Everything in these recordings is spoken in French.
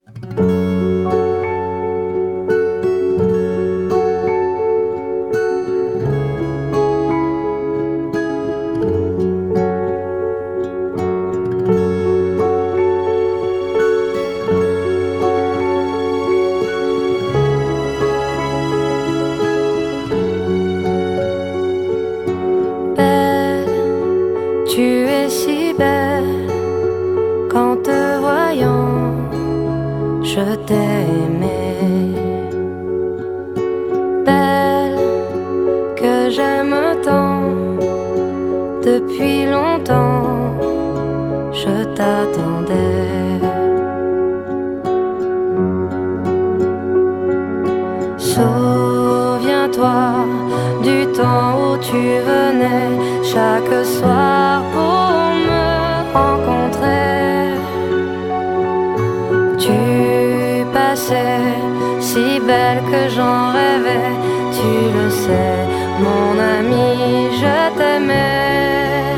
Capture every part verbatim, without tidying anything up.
Tu es si belle qu'en te voyant, je t'ai aimée. Belle que j'aime tant, depuis longtemps, je t'attendais. Souviens-toi du temps où tu venais chaque soir pour me rencontrer. Tu passais si belle que j'en rêvais. Tu le sais, mon ami, je t'aimais.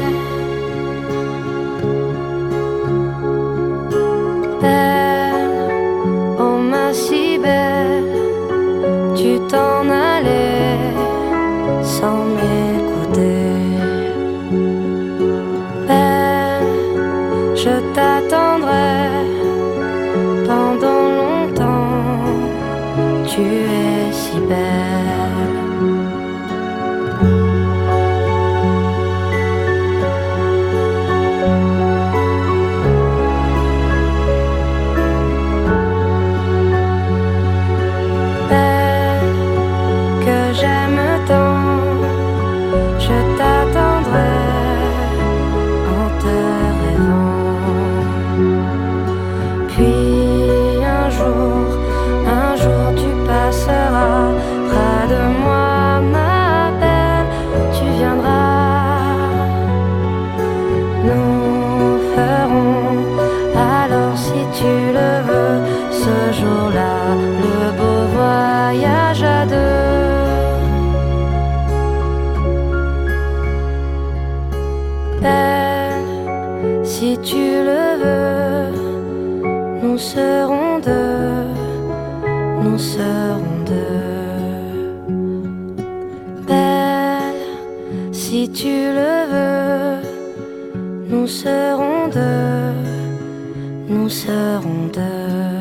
Belle, oh ma si belle, tu t'en allais sans m'écouter. Belle, je t'attendrai pendant longtemps. Tu es si belle. Belle que j'aime tant, je t'attendrai en te rêvant. Puis un jour, un jour tu passeras près de moi, ma belle, tu viendras. Nous ferons alors, si tu le veux, ce jour-là, le beau voyage à deux. Belle, si tu le veux, nous serons deux, nous serons deux. Belle, si tu le veux, nous serons deux, nous serons deux.